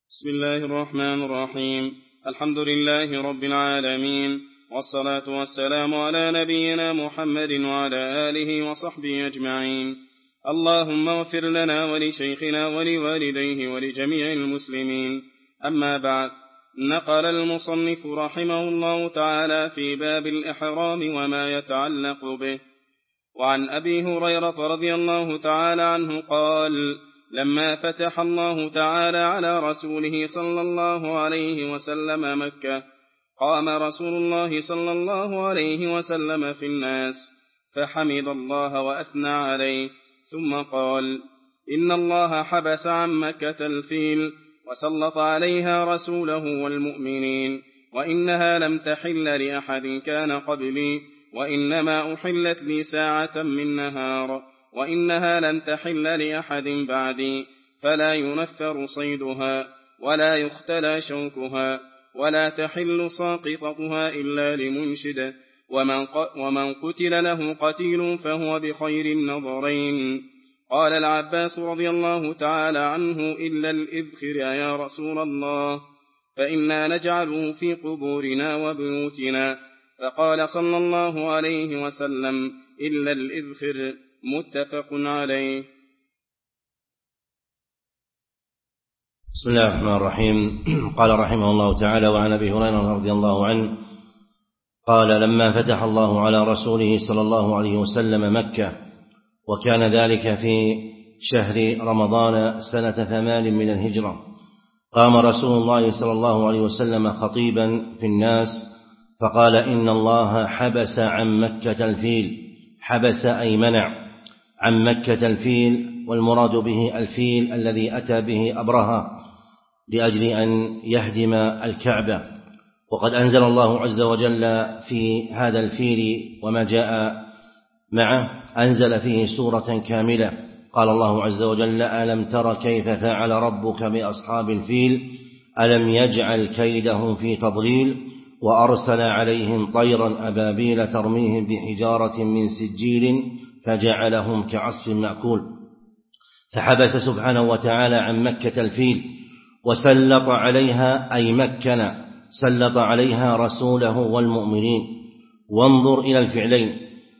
بسم الله الرحمن الرحيم. الحمد لله رب العالمين، والصلاة والسلام على نبينا محمد وعلى آله وصحبه أجمعين. اللهم اغفر لنا ولشيخنا ولوالديه ولجميع المسلمين. أما بعد، نقل المصنف رحمه الله تعالى في باب الإحرام وما يتعلق به. وعن أبي هريرة رضي الله تعالى عنه قال: لما فتح الله تعالى على رسوله صلى الله عليه وسلم مكة، قام رسول الله صلى الله عليه وسلم في الناس فحمد الله وأثنى عليه، ثم قال: إن الله حبس عن مكة الفيل وسلط عليها رسوله والمؤمنين، وإنها لم تحل لأحد كان قبلي، وإنما أحلت لي ساعة من نهار، وإنها لن تحل لأحد بعدي، فلا ينفر صيدها ولا يختلى شوكها ولا تحل ساقطتها إلا لمنشد، ومن قتل له قتيل فهو بخير النظرين. قال العباس رضي الله تعالى عنه: إلا الإذخر يا رسول الله، فإنا نجعله في قبورنا وبيوتنا. فقال صلى الله عليه وسلم: إلا الإذخر. متفق عليه. بسم الله الرحمن الرحيم. قال رحمه الله تعالى: وعن أبي هريرة رضي الله عنه قال: لما فتح الله على رسوله صلى الله عليه وسلم مكة، وكان ذلك في شهر رمضان سنة 8 من الهجرة، قام رسول الله صلى الله عليه وسلم خطيبا في الناس فقال: إن الله حبس عن مكة الفيل. حبس أي منع عن مكة الفيل، والمراد به الفيل الذي أتى به أبرهة لأجل أن يهدم الكعبة. وقد أنزل الله عز وجل في هذا الفيل وما جاء معه، أنزل فيه سورة كاملة. قال الله عز وجل: ألم تر كيف فعل ربك بأصحاب الفيل ألم يجعل كيدهم في تضليل وأرسل عليهم طيرا أبابيل ترميهم بحجارة من سجيل فجعلهم كعصف مأكول. فحبس سبحانه وتعالى عن مكة الفيل، وسلط عليها أي مكن سلط عليها رسوله والمؤمنين. وانظر إلى الفعلين،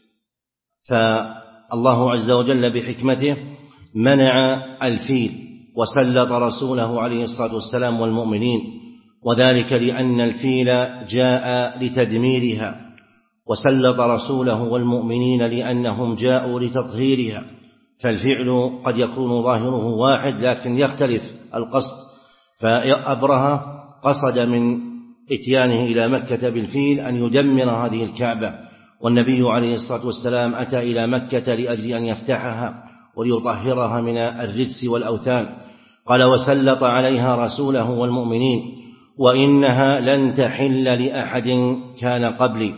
فالله عز وجل بحكمته منع الفيل وسلط رسوله عليه الصلاة والسلام والمؤمنين، وذلك لأن الفيل جاء لتدميرها، وسلط رسوله والمؤمنين لأنهم جاءوا لتطهيرها. فالفعل قد يكون ظاهره واحد لكن يختلف القصد. فأبرهة قصد من إتيانه إلى مكة بالفيل أن يدمر هذه الكعبة، والنبي عليه الصلاة والسلام أتى إلى مكة لأجل أن يفتحها وليطهرها من الرجس والأوثان. قال: وسلط عليها رسوله والمؤمنين، وإنها لن تحل لأحد كان قبلي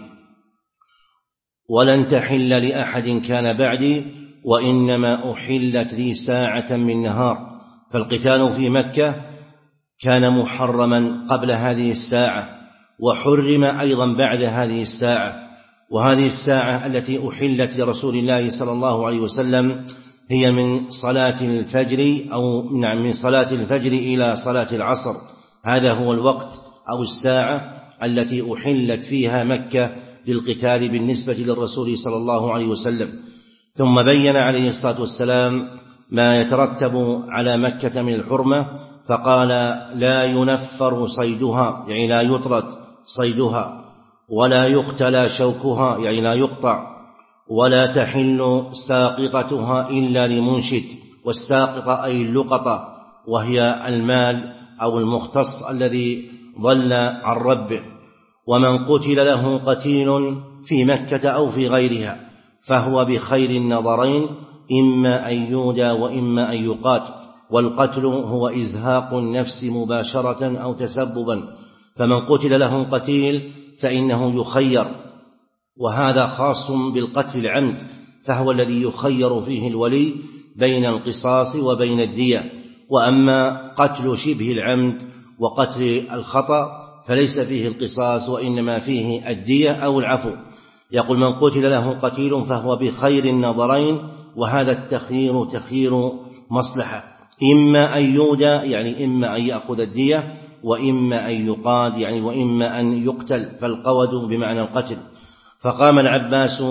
ولن تحل لأحد كان بعدي، وإنما أحلت لي ساعة من نهار. فالقتال في مكة كان محرما قبل هذه الساعة، وحرم أيضا بعد هذه الساعة. وهذه الساعة التي أحلت لرسول الله صلى الله عليه وسلم هي من صلاة الفجر من صلاة الفجر إلى صلاة العصر. هذا هو الوقت أو الساعة التي أحلت فيها مكة للقتال بالنسبة للرسول صلى الله عليه وسلم. ثم بين عليه الصلاة والسلام ما يترتب على مكة من الحرمة، فقال: لا ينفر صيدها، يعني لا يطرد صيدها، ولا يختلى شوكها، يعني لا يقطع، ولا تحل ساقطتها إلا لمنشد. والساقطة أي اللقطة، وهي المال أو المختص الذي ضل عن ربه. ومن قتل له قتيل في مكة أو في غيرها فهو بخير النظرين، إما أن يودى وإما أن يقاتل. والقتل هو إزهاق النفس مباشرة أو تسببا، فمن قتل له قتيل فإنه يخير، وهذا خاص بالقتل العمد، فهو الذي يخير فيه الولي بين القصاص وبين الدية. وأما قتل شبه العمد وقتل الخطأ فليس فيه القصاص، وإنما فيه الدية أو العفو. يقول: من قتل له قتيل فهو بخير النظرين، وهذا التخيير تخيير مصلحة، إما أن يودى يعني إما أن يأخذ الدية، وإما أن يقاد يعني وإما أن يقتل، فالقود بمعنى القتل. فقام العباس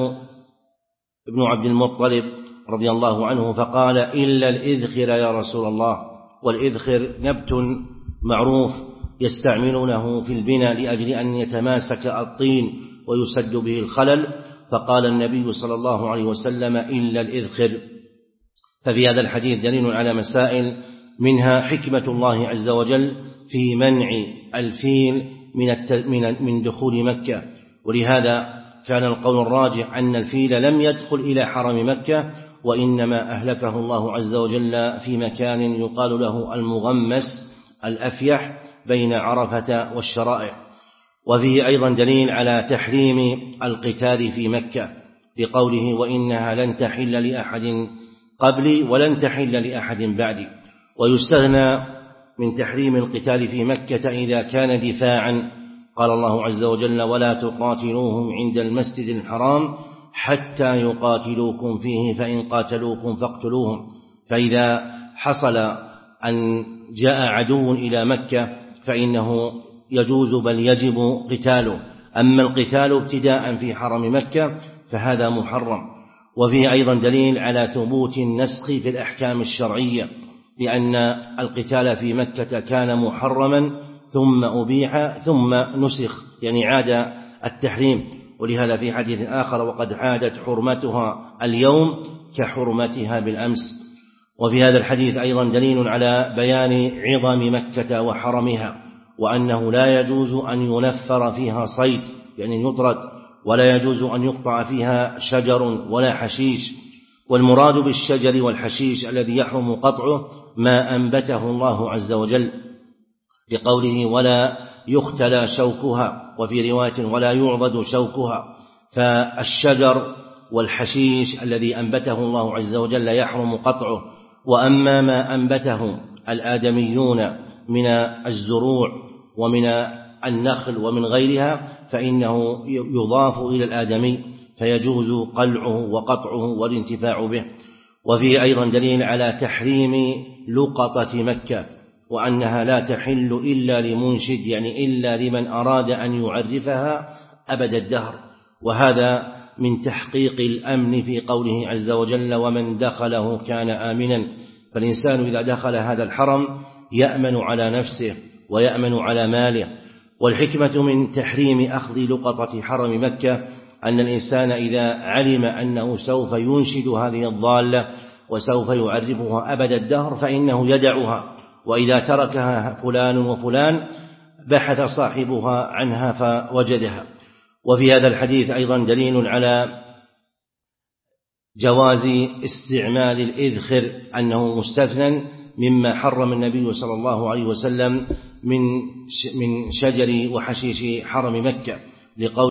ابن عبد المطلب رضي الله عنه فقال: إلا الإذخر يا رسول الله. والإذخر نبت معروف يستعملونه في البناء لأجل أن يتماسك الطين ويسد به الخلل، فقال النبي صلى الله عليه وسلم: إلا الإذخر. ففي هذا الحديث دليل على مسائل، منها حكمة الله عز وجل في منع الفيل من دخول مكة، ولهذا كان القول الراجح أن الفيل لم يدخل إلى حرم مكة، وإنما أهلكه الله عز وجل في مكان يقال له المغمس الأفيح بين عرفة والشرائع. وفيه أيضا دليل على تحريم القتال في مكة بقوله: وإنها لن تحل لأحد قبلي ولن تحل لأحد بعدي. ويستغنى من تحريم القتال في مكة إذا كان دفاعا، قال الله عز وجل: ولا تقاتلوهم عند المسجد الحرام حتى يقاتلوكم فيه فإن قاتلوكم فاقتلوهم. فإذا حصل أن جاء عدو إلى مكة فإنه يجوز بل يجب قتاله، أما القتال ابتداء في حرم مكة فهذا محرم. وفيه أيضا دليل على ثبوت النسخ في الأحكام الشرعية، لأن القتال في مكة كان محرما ثم أبيح ثم نسخ، يعني عاد التحريم. ولهذا في حديث آخر: وقد عادت حرمتها اليوم كحرمتها بالأمس. وفي هذا الحديث أيضا دليل على بيان عظم مكة وحرمها، وأنه لا يجوز أن ينفر فيها صيد يعني يطرد، ولا يجوز أن يقطع فيها شجر ولا حشيش. والمراد بالشجر والحشيش الذي يحرم قطعه ما أنبته الله عز وجل، بقوله: ولا يختلى شوكها، وفي رواية: ولا يعضد شوكها. فالشجر والحشيش الذي أنبته الله عز وجل يحرم قطعه. وأما ما أنبته الآدميون من الزروع ومن النخل ومن غيرها فإنه يضاف إلى الآدمي، فيجوز قلعه وقطعه والانتفاع به. وفيه أيضا دليل على تحريم لقطة مكة، وأنها لا تحل إلا لمنشد يعني إلا لمن أراد أن يعرفها أبد الدهر. وهذا من تحقيق الأمن في قوله عز وجل: ومن دخله كان آمنا. فالإنسان إذا دخل هذا الحرم يأمن على نفسه ويأمن على ماله. والحكمة من تحريم أخذ لقطة حرم مكة أن الإنسان إذا علم أنه سوف ينشد هذه الضالة وسوف يعرفها أبد الدهر فإنه يدعها، وإذا تركها فلان وفلان بحث صاحبها عنها فوجدها. وفي هذا الحديث أيضا دليل على جواز استعمال الإذخر، أنه مستثنى مما حرم النبي صلى الله عليه وسلم من شجر وحشيش حرم مكة، لقول